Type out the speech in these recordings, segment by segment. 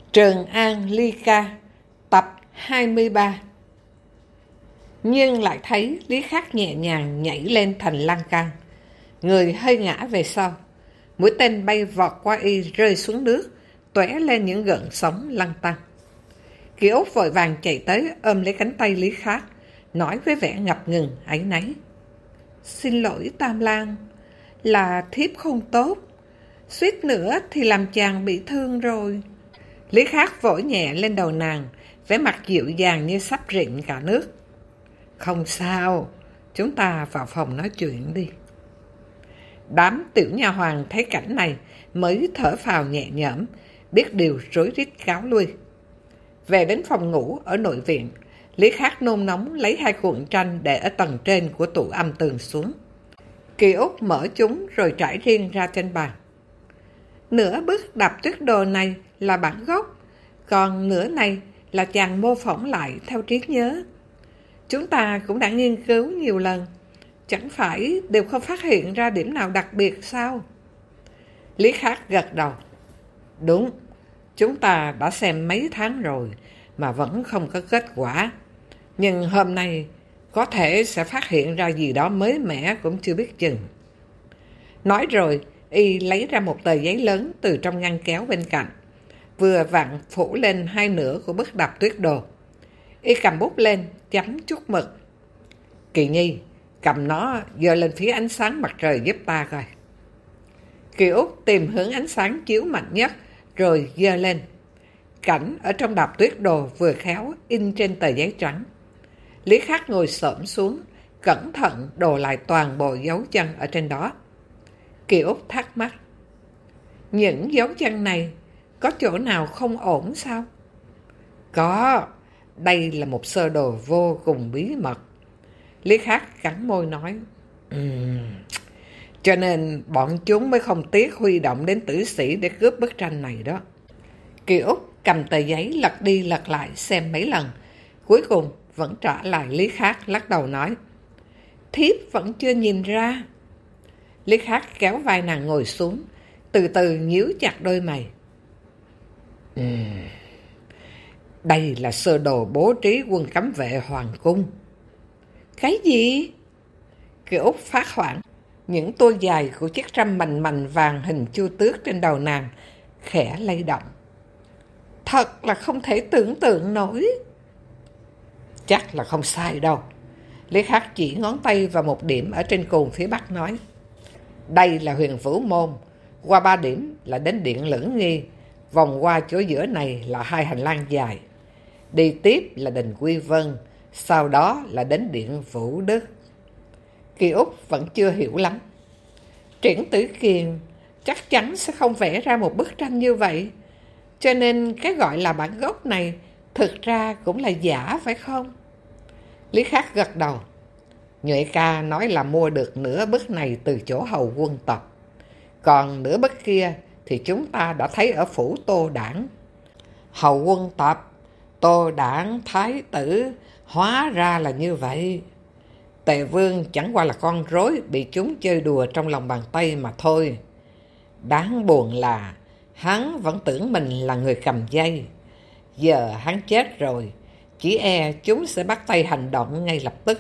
Trường An Ly Ca, tập 23. Nhưng lại thấy Lý Khắc nhẹ nhàng nhảy lên thành lan can. Người hơi ngã về sau. Mũi tên bay vọt qua y rơi xuống nước, tóe lên những gợn sóng lăn tăn. Kỳ Úc vội vàng chạy tới ôm lấy cánh tay Lý Khắc, nói với vẻ ngập ngừng áy náy: "Xin lỗi Tam Lang, là thiếp không tốt, suýt nữa thì làm chàng bị thương rồi." Lý Khắc vỗ nhẹ lên đầu nàng, vẻ mặt dịu dàng như sắp rịn cả nước. "Không sao, chúng ta vào phòng nói chuyện đi." Đám tiểu nha hoàn thấy cảnh này mới thở phào nhẹ nhõm, biết điều rối rít cáo lui. Về đến phòng ngủ ở nội viện, Lý Khắc nôn nóng lấy 2 cuộn tranh để ở tầng trên của tủ âm tường xuống. Kỳ Úc mở chúng rồi trải riêng ra trên bàn. Nửa bức Đạp Tuyết Đồ này là bản gốc, còn nửa này là chàng mô phỏng lại theo trí nhớ. Chúng ta cũng đã nghiên cứu nhiều lần, chẳng phải đều không phát hiện ra điểm nào đặc biệt sao? Lý Khắc gật đầu. Đúng, chúng ta đã xem mấy tháng rồi mà vẫn không có kết quả. Nhưng hôm nay có thể sẽ phát hiện ra gì đó mới mẻ cũng chưa biết chừng. Nói rồi, y lấy ra một tờ giấy lớn từ trong ngăn kéo bên cạnh, vừa vặn phủ lên 2 nửa của bức Đạp Tuyết Đồ. Y cầm bút lên, chấm chút mực. "Kỳ Nhi, cầm nó giơ lên phía ánh sáng mặt trời giúp ta coi." Kỳ Úc tìm hướng ánh sáng chiếu mạnh nhất, rồi giơ lên. Cảnh ở trong Đạp Tuyết Đồ vừa khéo in trên tờ giấy trắng. Lý Khắc ngồi xổm xuống, cẩn thận đồ lại toàn bộ dấu chân ở trên đó. Kỳ Úc thắc mắc: "Những dấu chân này có chỗ nào không ổn sao?" "Có, đây là một sơ đồ vô cùng bí mật." Lý Khắc cắn môi nói: Cho nên bọn chúng mới không tiếc huy động đến tử sĩ để cướp bức tranh này đó." Kỳ Úc cầm tờ giấy lật đi lật lại xem mấy lần, cuối cùng vẫn trả lại Lý Khắc, lắc đầu nói: "Thiếp vẫn chưa nhìn ra." Lý Khắc kéo vai nàng ngồi xuống, từ từ nhíu chặt đôi mày. Đây là sơ đồ bố trí quân cấm vệ hoàng cung." "Cái gì?" Kỳ Úc phát hoảng. Những tua dài của chiếc răm mành mành vàng hình chu tước trên đầu nàng khẽ lay động. "Thật là không thể tưởng tượng nổi." "Chắc là không sai đâu." Lý Khắc chỉ ngón tay vào một điểm ở trên cùng phía bắc nói: "Đây là Huyền Vũ Môn, qua 3 điểm là đến điện Lưỡng Nghi, vòng qua chỗ giữa này là 2 hành lang dài. Đi tiếp là đình Quy Vân, sau đó là đến điện Vũ Đức." Kỳ Úc vẫn chưa hiểu lắm. Triển Tử Kiền chắc chắn sẽ không vẽ ra một bức tranh như vậy, cho nên cái gọi là bản gốc này thực ra cũng là giả phải không? Lý Khắc gật đầu. "Nhuệ ca nói là mua được nửa bức này từ chỗ Hầu Quân Tập, còn nửa bức kia thì chúng ta đã thấy ở phủ Tô Đảng." "Hầu Quân Tập, Tô Đảng, Thái tử, hóa ra là như vậy. Tề Vương chẳng qua là con rối bị chúng chơi đùa trong lòng bàn tay mà thôi. Đáng buồn là hắn vẫn tưởng mình là người cầm dây. Giờ hắn chết rồi, chỉ e chúng sẽ bắt tay hành động ngay lập tức.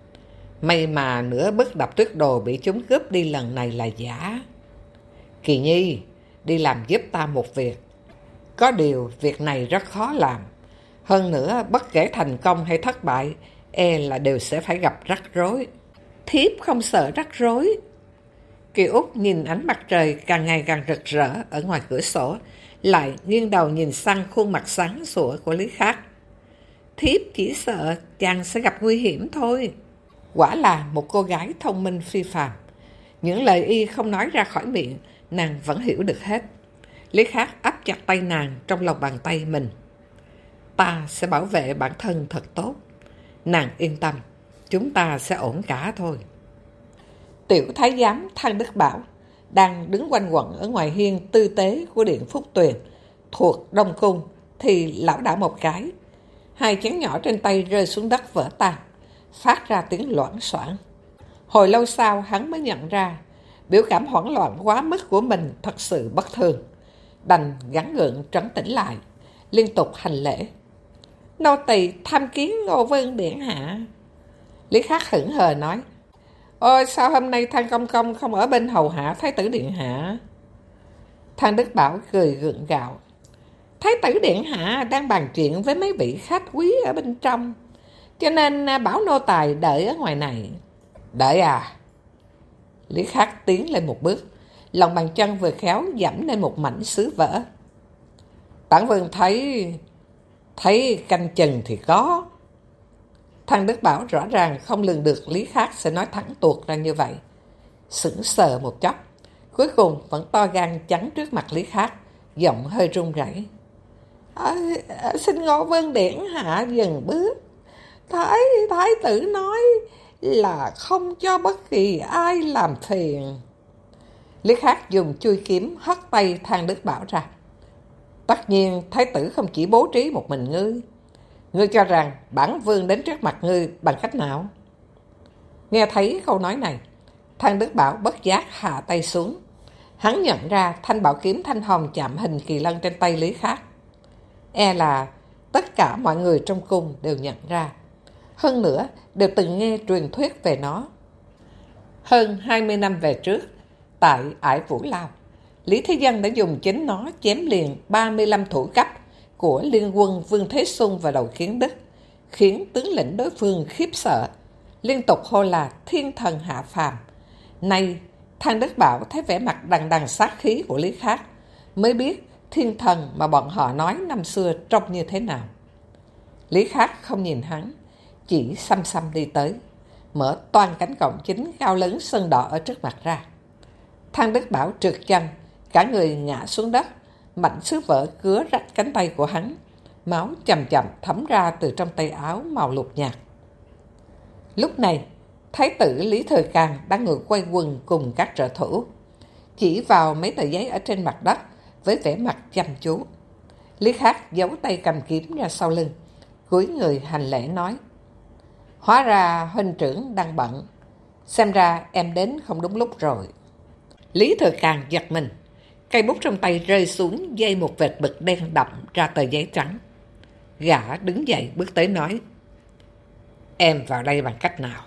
May mà nửa bức Đạp Tuyết Đồ bị chúng cướp đi lần này là giả. Kỳ Nhi, đi làm giúp ta một việc. Có điều việc này rất khó làm. Hơn nữa, bất kể thành công hay thất bại, e là đều sẽ phải gặp rắc rối." "Thiếp không sợ rắc rối." Kỳ Úc nhìn ánh mặt trời càng ngày càng rực rỡ ở ngoài cửa sổ, lại nghiêng đầu nhìn sang khuôn mặt sáng sủa của Lý Khắc. "Thiếp chỉ sợ chàng sẽ gặp nguy hiểm thôi." Quả là một cô gái thông minh phi phàm. Những lời y không nói ra khỏi miệng, nàng vẫn hiểu được hết. Lý Khắc áp chặt tay nàng trong lòng bàn tay mình. "Ta sẽ bảo vệ bản thân thật tốt. Nàng yên tâm, chúng ta sẽ ổn cả thôi." Tiểu thái giám Thang Đức Bảo đang đứng quanh quẩn ở ngoài hiên tư tế của điện Phúc Tuyền thuộc Đông Cung thì lảo đảo một cái. 2 chén nhỏ trên tay rơi xuống đất vỡ tan, phát ra tiếng loảng xoảng. Hồi lâu sau hắn mới nhận ra biểu cảm hoảng loạn quá mức của mình thật sự bất thường, đành gắng gượng trấn tĩnh lại, liên tục hành lễ. Nô tỳ tham kiến Ngô Vương điện hạ. Lý Khắc hững hờ nói, ôi sao hôm nay Thang Công Công không ở bên hầu hạ Thái tử điện hạ? Thang Đức Bảo cười gượng gạo, Thái tử điện hạ đang bàn chuyện với mấy vị khách quý ở bên trong, cho nên bảo nô tài đợi ở ngoài này. Đợi à? Lý Khắc tiến lên một bước, lòng bàn chân vừa khéo dẫm lên một mảnh sứ vỡ. Bản vương thấy canh chừng thì có. Thang Đức Bảo rõ ràng không lường được Lý Khắc sẽ nói thẳng tuột ra như vậy. Sững sờ một chốc, cuối cùng vẫn to gan chắn trước mặt Lý Khắc, giọng hơi run rẩy. Xin Ngô Vương điện hạ dừng bước. Thái tử nói là không cho bất kỳ ai làm phiền. Lý Khắc dùng chui kiếm hất tay Thang Đức Bảo ra. Tất nhiên thái tử không chỉ bố trí một mình ngươi. Ngươi cho rằng bản vương đến trước mặt ngươi bằng cách nào? Nghe thấy câu nói này, Thang Đức Bảo bất giác hạ tay xuống. Hắn nhận ra thanh bảo kiếm thanh hồng chạm hình kỳ lân trên tay Lý Khắc. E là tất cả mọi người trong cung đều nhận ra. Hơn nữa, đều từng nghe truyền thuyết về nó. Hơn 20 năm về trước, tại Ải Vũ Lao, Lý Thế Dân đã dùng chính nó chém liền 35 thủ cấp của liên quân Vương Thế Sung và Đầu Kiến Đức, khiến tướng lĩnh đối phương khiếp sợ, liên tục hô là thiên thần hạ phàm. Nay, Thang Đức Bảo thấy vẻ mặt đằng đằng sát khí của Lý Khắc, mới biết thiên thần mà bọn họ nói năm xưa trông như thế nào. Lý Khắc không nhìn hắn, chỉ xăm xăm đi tới, mở toang cánh cổng chính cao lớn sơn đỏ ở trước mặt ra. Thang Đức Bảo trượt chân, cả người ngã xuống đất, mảnh sứ vỡ cứa rách cánh tay của hắn, máu chậm chậm thấm ra từ trong tay áo màu lục nhạt. Lúc này, Thái tử Lý Thừa Càn đang ngồi quay quần cùng các trợ thủ, chỉ vào mấy tờ giấy ở trên mặt đất với vẻ mặt chăm chú. Lý Khắc giấu tay cầm kiếm ra sau lưng, cúi người hành lễ nói, hóa ra huynh trưởng đang bận, xem ra em đến không đúng lúc rồi. Lý Thừa Càn giật mình, cây bút trong tay rơi xuống, dây một vệt bực đen đậm ra tờ giấy trắng. Gã đứng dậy bước tới nói, em vào đây bằng cách nào?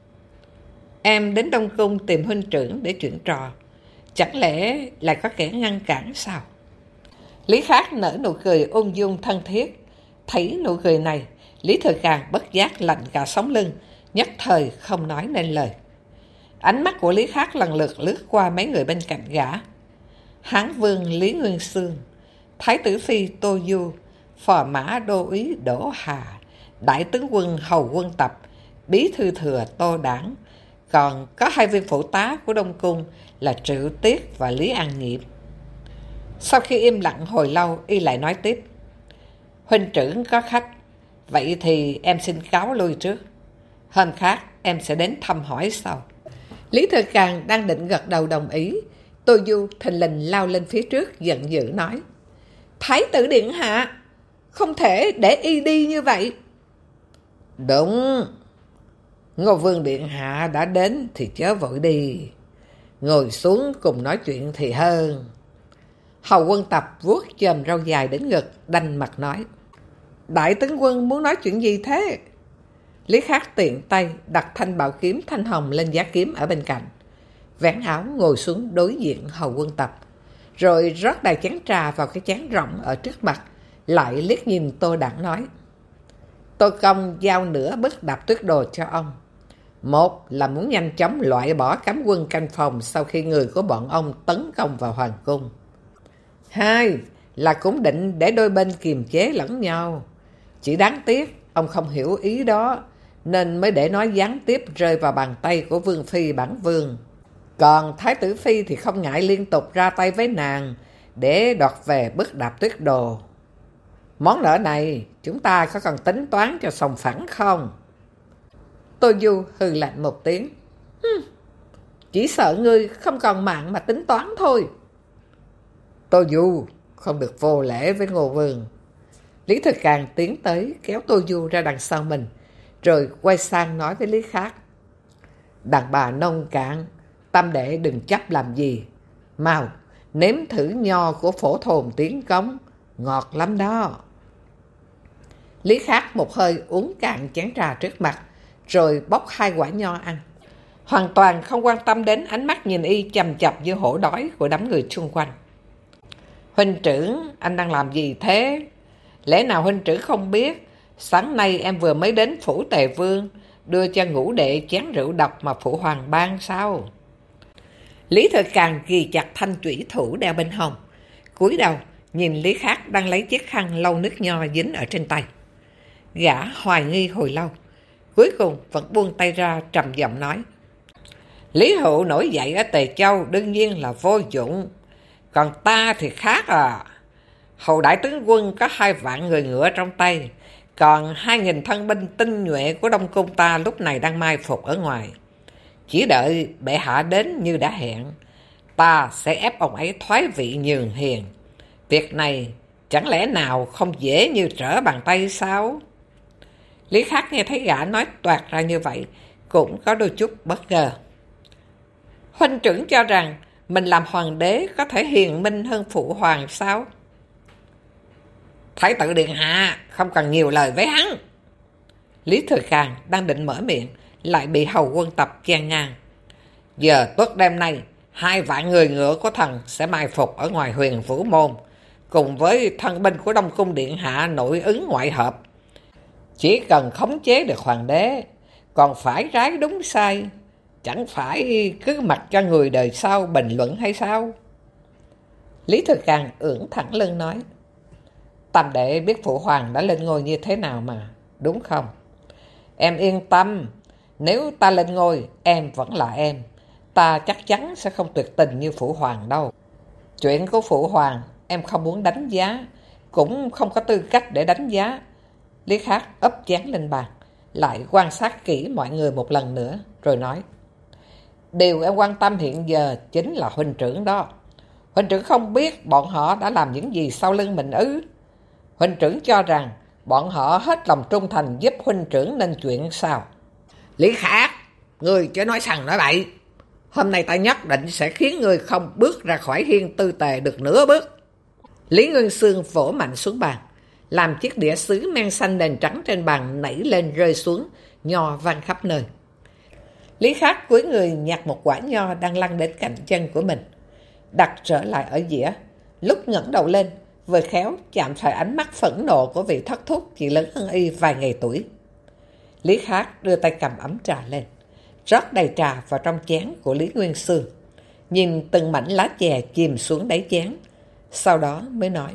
Em đến Đông Cung tìm huynh trưởng để chuyện trò, chẳng lẽ lại có kẻ ngăn cản sao? Lý Khắc nở nụ cười ung dung thân thiết. Thấy nụ cười này, Lý Thừa Càn bất giác lạnh cả sống lưng, nhất thời không nói nên lời. Ánh mắt của Lý Khắc lần lượt lướt qua mấy người bên cạnh gã. Hán vương Lý Nguyên Xương, Thái tử phi Tô Du, phò mã đô úy Đỗ Hà, đại tướng quân Hầu Quân Tập, bí thư thừa Tô Đảng, còn có hai viên phụ tá của Đông Cung là Triệu Tiết và Lý An Nghiệp. Sau khi im lặng hồi lâu, y lại nói tiếp, huynh trưởng có khách, vậy thì em xin cáo lui trước. Hôm khác em sẽ đến thăm hỏi sau. Lý Thừa Càn đang định gật đầu đồng ý, Tô Du thình lình lao lên phía trước giận dữ nói, Thái tử điện hạ, không thể để y đi như vậy. Đúng, Ngô Vương điện hạ đã đến thì chớ vội đi, ngồi xuống cùng nói chuyện thì hơn. Hầu Quân Tập vuốt chòm râu dài đến ngực, đanh mặt nói, đại tướng quân muốn nói chuyện gì thế? Lý Khắc tiện tay đặt thanh bảo kiếm thanh hồng lên giá kiếm ở bên cạnh, vén áo ngồi xuống đối diện Hầu Quân Tập, rồi rót đầy chén trà vào cái chén rộng ở trước mặt, lại liếc nhìn Tô Đảng nói, Tô Công giao nửa bức đạp tuyết đồ cho ông. Một là muốn nhanh chóng loại bỏ cấm quân canh phòng sau khi người của bọn ông tấn công vào hoàng cung. Hai là cũng định để đôi bên kiềm chế lẫn nhau. Chỉ đáng tiếc ông không hiểu ý đó, nên mới để nói gián tiếp rơi vào bàn tay của Vương Phi bản vương. Còn Thái tử Phi thì không ngại liên tục ra tay với nàng để đoạt về bức đạp tuyết đồ. Món nợ này chúng ta có cần tính toán cho sòng phẳng không? Tô Du hừ lạnh một tiếng, chỉ sợ ngươi không còn mạng mà tính toán thôi. Tô Du không được vô lễ với Ngô Vương. Lý Thừa Càn tiến tới kéo Tô Du ra đằng sau mình, rồi quay sang nói với Lý Khắc, đàn bà nông cạn, tam đệ đừng chấp làm gì, mau nếm thử nho của phổ thồn Tiến Cống, ngọt lắm đó. Lý Khắc một hơi uống cạn chén trà trước mặt, rồi bóc 2 quả nho ăn. Hoàn toàn không quan tâm đến ánh mắt nhìn y chằm chằm như hổ đói của đám người xung quanh. Huynh trưởng, anh đang làm gì thế? Lẽ nào huynh trưởng không biết, sáng nay em vừa mới đến phủ Tề Vương, đưa cho ngũ đệ chén rượu độc mà phụ hoàng ban sao? Lý Thừa Càn ghi chặt thanh chủy thủ đeo bên hông, cúi đầu nhìn Lý Khắc đang lấy chiếc khăn lau nước nho dính ở trên tay. Gã hoài nghi hồi lâu, cuối cùng vẫn buông tay ra trầm giọng nói: Lý Hữu nổi dậy ở Tề Châu đương nhiên là vô dụng, còn ta thì khác à. Hầu đại tướng quân có 2 vạn người ngựa trong tay, còn 2.000 thân binh tinh nhuệ của Đông Cung ta lúc này đang mai phục ở ngoài. Chỉ đợi bệ hạ đến như đã hẹn, ta sẽ ép ông ấy thoái vị nhường hiền. Việc này chẳng lẽ nào không dễ như trở bàn tay sao? Lý Khắc nghe thấy gã nói toạc ra như vậy, cũng có đôi chút bất ngờ. Huynh trưởng cho rằng mình làm hoàng đế có thể hiền minh hơn phụ hoàng sao? Thái tử điện hạ không cần nhiều lời với hắn. Lý Thừa Càn đang định mở miệng, lại bị hầu quân tập chen ngang. Giờ tuất đêm nay, 2 vạn người ngựa của thần sẽ mai phục ở ngoài Huyền Vũ Môn, cùng với thân binh của Đông Cung điện hạ nội ứng ngoại hợp. Chỉ cần khống chế được hoàng đế, còn phải trái đúng sai, chẳng phải cứ mặc cho người đời sau bình luận hay sao? Lý Thừa Càn ưỡn thẳng lưng nói: Tam đệ biết phụ hoàng đã lên ngôi như thế nào mà, đúng không? Em yên tâm, nếu ta lên ngôi, em vẫn là em. Ta chắc chắn sẽ không tuyệt tình như phụ hoàng đâu. Chuyện của phụ hoàng em không muốn đánh giá, cũng không có tư cách để đánh giá. Lý Khắc ấp chén lên bàn, lại quan sát kỹ mọi người một lần nữa, rồi nói: Điều em quan tâm hiện giờ chính là huynh trưởng đó. Huynh trưởng không biết bọn họ đã làm những gì sau lưng mình ư? Huynh trưởng cho rằng bọn họ hết lòng trung thành giúp huynh trưởng nên chuyện sao? Lý Khắc, ngươi chớ nói sằng nói bậy. Hôm nay ta nhất định sẽ khiến ngươi không bước ra khỏi hiên Tư Tề được nửa bước. Lý Nguyên Xương vỗ mạnh xuống bàn, làm chiếc đĩa sứ men xanh nền trắng trên bàn nảy lên rơi xuống, nho văng khắp nơi. Lý Khắc cúi người nhặt một quả nho đang lăn đến cạnh chân của mình, đặt trở lại ở dĩa. Lúc ngẩng đầu lên, vừa khéo chạm phải ánh mắt phẫn nộ của vị thất thúc chỉ lớn hơn y vài ngày tuổi. Lý Khắc đưa tay cầm ấm trà lên, rót đầy trà vào trong chén của Lý Nguyên Xương, nhìn từng mảnh lá chè chìm xuống đáy chén, sau đó mới nói: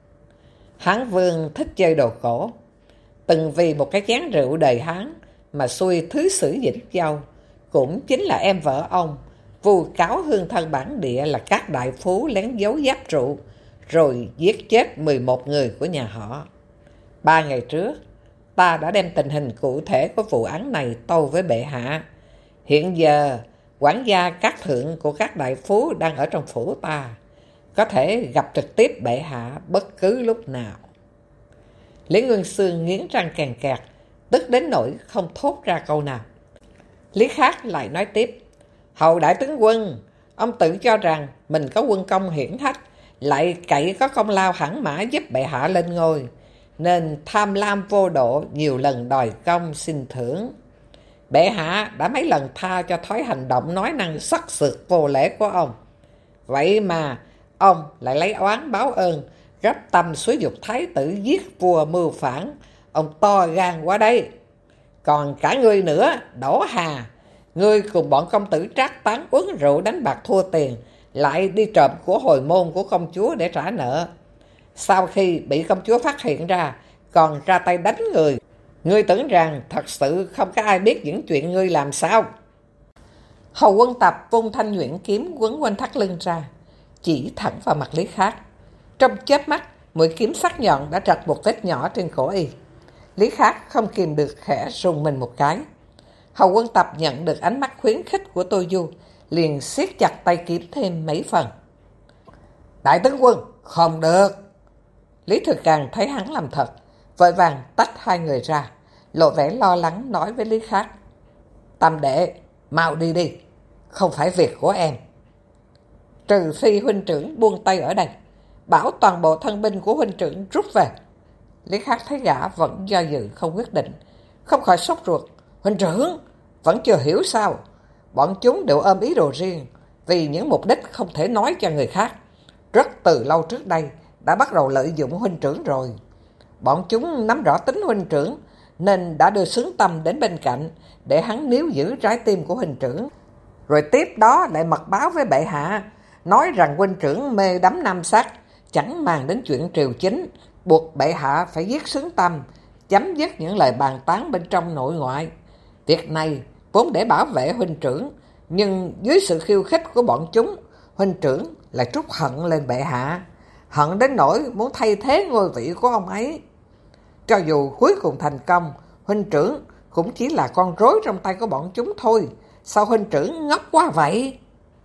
Hán vương thích chơi đồ cổ, từng vì một cái chén rượu đời Hán mà xui thứ sử Vĩnh Châu, cũng chính là em vợ ông, vu cáo hương thân bản địa là các đại phú lén giấu giáp rượu, rồi giết chết 11 người của nhà họ. 3 ngày trước, ta đã đem tình hình cụ thể của vụ án này tâu với bệ hạ. Hiện giờ, quản gia các thượng của các đại phú đang ở trong phủ ta, có thể gặp trực tiếp bệ hạ bất cứ lúc nào. Lý Nguyên Xương nghiến răng kèn kẹt, tức đến nỗi không thốt ra câu nào. Lý Khắc lại nói tiếp: Hầu đại tướng quân, ông tự cho rằng mình có quân công hiển hách, lại cậy có công lao hẳn mã giúp bệ hạ lên ngôi, nên tham lam vô độ, nhiều lần đòi công xin thưởng. Bệ hạ đã mấy lần tha cho thói hành động nói năng sắc sược vô lễ của ông. Vậy mà ông lại lấy oán báo ơn, gấp tâm xúi dục thái tử giết vua mưu phản. Ông to gan quá đây. Còn cả ngươi nữa, Đỗ Hà, ngươi cùng bọn công tử trác tán uống rượu đánh bạc thua tiền, lại đi trộm của hồi môn của công chúa để trả nợ. Sau khi bị công chúa phát hiện ra, còn ra tay đánh người. Ngươi tưởng rằng thật sự không có ai biết những chuyện ngươi làm sao? Hầu Quân Tập vung thanh nhuyễn kiếm quấn quanh thắt lưng ra, chỉ thẳng vào mặt Lý Khắc. Trong chớp mắt, mũi kiếm sắc nhọn đã rạch một vết nhỏ trên cổ y. Lý Khắc không kìm được khẽ rùng mình một cái. Hầu Quân Tập nhận được ánh mắt khuyến khích của Tô Du, liền siết chặt tay kiếm thêm mấy phần. Đại tướng quân, không được. Lý Thừa Càn thấy hắn làm thật, vội vàng tách hai người ra, lộ vẻ lo lắng nói với Lý Khắc: Tam đệ, mau đi đi, không phải việc của em. Trừ phi huynh trưởng buông tay ở đây, bảo toàn bộ thân binh của huynh trưởng rút về. Lý Khắc thấy gã vẫn do dự không quyết định, không khỏi sốt ruột. Huynh trưởng, vẫn chưa hiểu sao? Bọn chúng đều ôm ý đồ riêng, vì những mục đích không thể nói cho người khác. Rất từ lâu trước đây đã bắt đầu lợi dụng huynh trưởng rồi. Bọn chúng nắm rõ tính huynh trưởng, nên đã đưa Xứng Tâm đến bên cạnh để hắn níu giữ trái tim của huynh trưởng. Rồi tiếp đó lại mật báo với bệ hạ, nói rằng huynh trưởng mê đắm nam sắc, chẳng màng đến chuyện triều chính, buộc bệ hạ phải giết Xứng Tâm, chấm dứt những lời bàn tán bên trong nội ngoại. Việc này vốn để bảo vệ huynh trưởng, nhưng dưới sự khiêu khích của bọn chúng, huynh trưởng lại trút hận lên bệ hạ, hận đến nỗi muốn thay thế ngôi vị của ông ấy. Cho dù cuối cùng thành công, huynh trưởng cũng chỉ là con rối trong tay của bọn chúng thôi. Sao huynh trưởng ngốc quá vậy?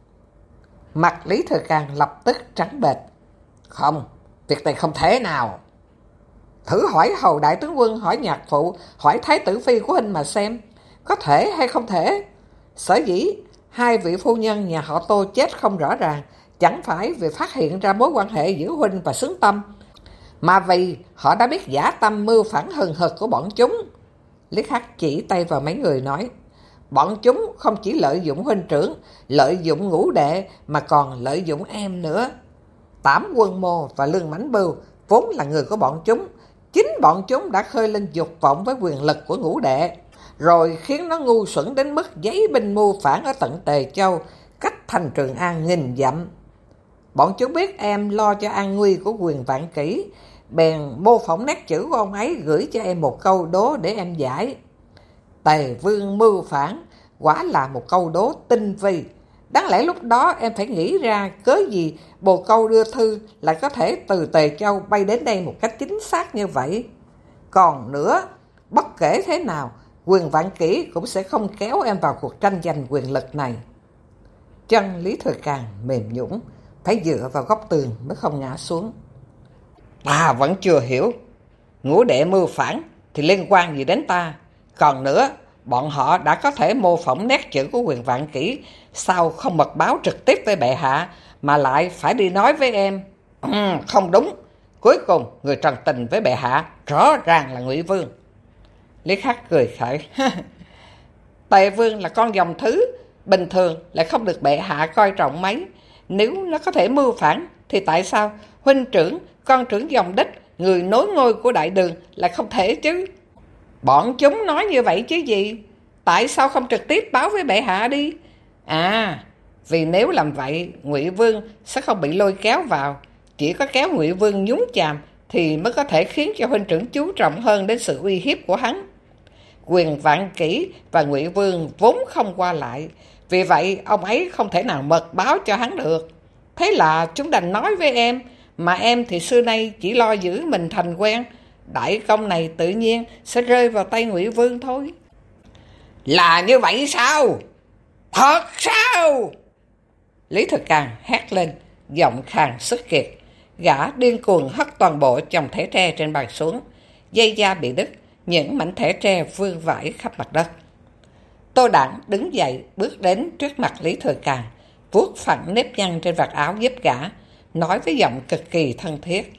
Mặt Lý Thừa Càng lập tức trắng bệch. Không, việc này không thể nào. Thử hỏi hầu đại tướng quân, hỏi nhạc phụ, hỏi thái tử phi của huynh mà xem, có thể hay không thể? Sở dĩ hai vị phu nhân nhà họ Tô chết không rõ ràng, chẳng phải vì phát hiện ra mối quan hệ giữa huynh và Xứng Tâm, mà vì họ đã biết dã tâm mưu phản hừng hực của bọn chúng. Lý Khắc chỉ tay vào mấy người nói, bọn chúng không chỉ lợi dụng huynh trưởng, lợi dụng Ngũ đệ, mà còn lợi dụng em nữa. Tảm Quân Mô và Lương Mãnh Bưu vốn là người của bọn chúng. Chính bọn chúng đã khơi lên dục vọng với quyền lực của Ngũ đệ, rồi khiến nó ngu xuẩn đến mức giấy binh mưu phản ở tận Tề Châu, cách thành Trường An nghìn dặm. Bọn chúng biết em lo cho an nguy của Quyền Vạn Kỷ, bèn mô phỏng nét chữ của ông ấy gửi cho em một câu đố để em giải. Tề Vương mưu phản, quả là một câu đố tinh vi. Đáng lẽ lúc đó em phải nghĩ ra cớ gì bồ câu đưa thư lại có thể từ Tề Châu bay đến đây một cách chính xác như vậy. Còn nữa, bất kể thế nào, Quyền Vạn Kỷ cũng sẽ không kéo em vào cuộc tranh giành quyền lực này. Chân Lý Thừa Càng mềm nhũn, phải dựa vào góc tường mới không ngã xuống. Ta vẫn chưa hiểu, Ngũ đệ mưu phản thì liên quan gì đến ta? Còn nữa, bọn họ đã có thể mô phỏng nét chữ của Quyền Vạn Kỷ, sao không mật báo trực tiếp với bệ hạ, mà lại phải đi nói với em? Không đúng, cuối cùng người trần tình với bệ hạ rõ ràng là Ngụy Vương. Lý Khắc cười khẩy. Tề Vương là con dòng thứ, bình thường lại không được bệ hạ coi trọng mấy. Nếu nó có thể mưu phản, thì tại sao huynh trưởng, con trưởng dòng đích, người nối ngôi của đại đường lại không thể chứ? Bọn chúng nói như vậy chứ gì? Tại sao không trực tiếp báo với bệ hạ đi? À, vì nếu làm vậy, Ngụy Vương sẽ không bị lôi kéo vào. Chỉ có kéo Ngụy Vương nhúng chàm thì mới có thể khiến cho huynh trưởng chú trọng hơn đến sự uy hiếp của hắn. Quyền Vạn Kỷ và Ngụy Vương vốn không qua lại, vì vậy ông ấy không thể nào mật báo cho hắn được. Thế là chúng đành nói với em, mà em thì xưa nay chỉ lo giữ mình thành quen. Đại công này tự nhiên sẽ rơi vào tay Ngụy Vương thôi. Là như vậy sao? Thật sao? Lý Thừa Càng hét lên, giọng khàn sức kiệt. Gã điên cuồng hất toàn bộ chồng thẻ tre trên bàn xuống. Dây da bị đứt, những mảnh thẻ tre vương vãi khắp mặt đất. Tô Đản đứng dậy bước đến trước mặt Lý Thừa Càng, vuốt phẳng nếp nhăn trên vạt áo giúp gã, nói với giọng cực kỳ thân thiết.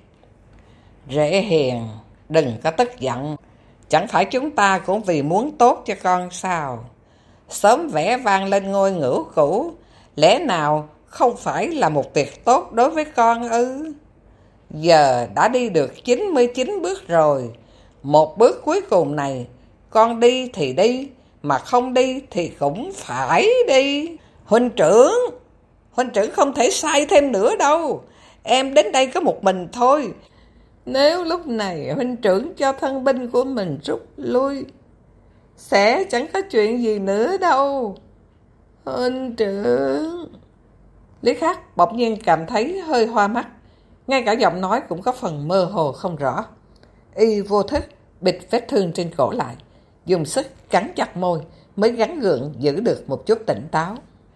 Rể hiền, đừng có tức giận. Chẳng phải chúng ta cũng vì muốn tốt cho con sao? Sớm vẽ vang lên ngôi ngũ cũ, lẽ nào không phải là một việc tốt đối với con ư? Giờ đã đi được 99 bước rồi. Một bước cuối cùng này, con đi thì đi, mà không đi thì cũng phải đi. Huynh trưởng không thể sai thêm nữa đâu. Em đến đây có một mình thôi. Nếu lúc này huynh trưởng cho thân binh của mình rút lui, sẽ chẳng có chuyện gì nữa đâu. Huynh trưởng... Lý Khắc bỗng nhiên cảm thấy hơi hoa mắt, ngay cả giọng nói cũng có phần mơ hồ không rõ. Y vô thức bịt vết thương trên cổ lại, dùng sức cắn chặt môi mới gắng gượng giữ được một chút tỉnh táo.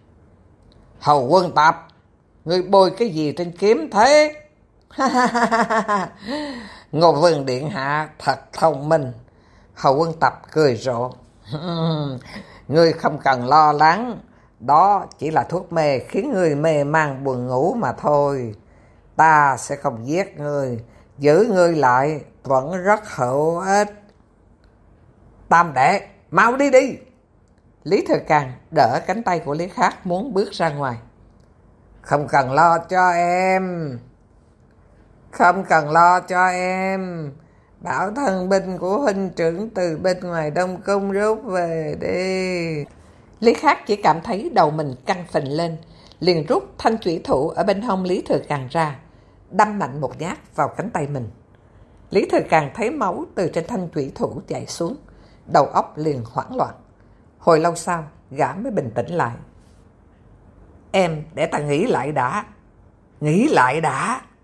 Hầu Quân Tập, ngươi bôi cái gì trên kiếm thế? Ngô Vương điện hạ thật thông minh. Hầu Quân Tập cười rộ. Ngươi không cần lo lắng, đó chỉ là thuốc mê khiến ngươi mê man buồn ngủ mà thôi. Ta sẽ không giết ngươi, Giữ ngươi lại vẫn rất hữu ích. Tam đệ, mau đi đi. Lý Thừa Càng đỡ cánh tay của Lý Khắc muốn bước ra ngoài. Không cần lo cho em. Không cần lo cho em. Bảo thân binh của huynh trưởng từ bên ngoài Đông Cung rút về đi. Lý Khắc chỉ cảm thấy đầu mình căng phình lên, liền rút thanh chủy thủ ở bên hông Lý Thừa Càng ra, đâm mạnh một nhát vào cánh tay mình. Lý Thừa Càng thấy máu từ trên thanh chủy thủ chảy xuống, đầu óc liền hoảng loạn. Hồi lâu sau, gã mới bình tĩnh lại. Em để ta nghĩ lại đã. Nghĩ lại đã.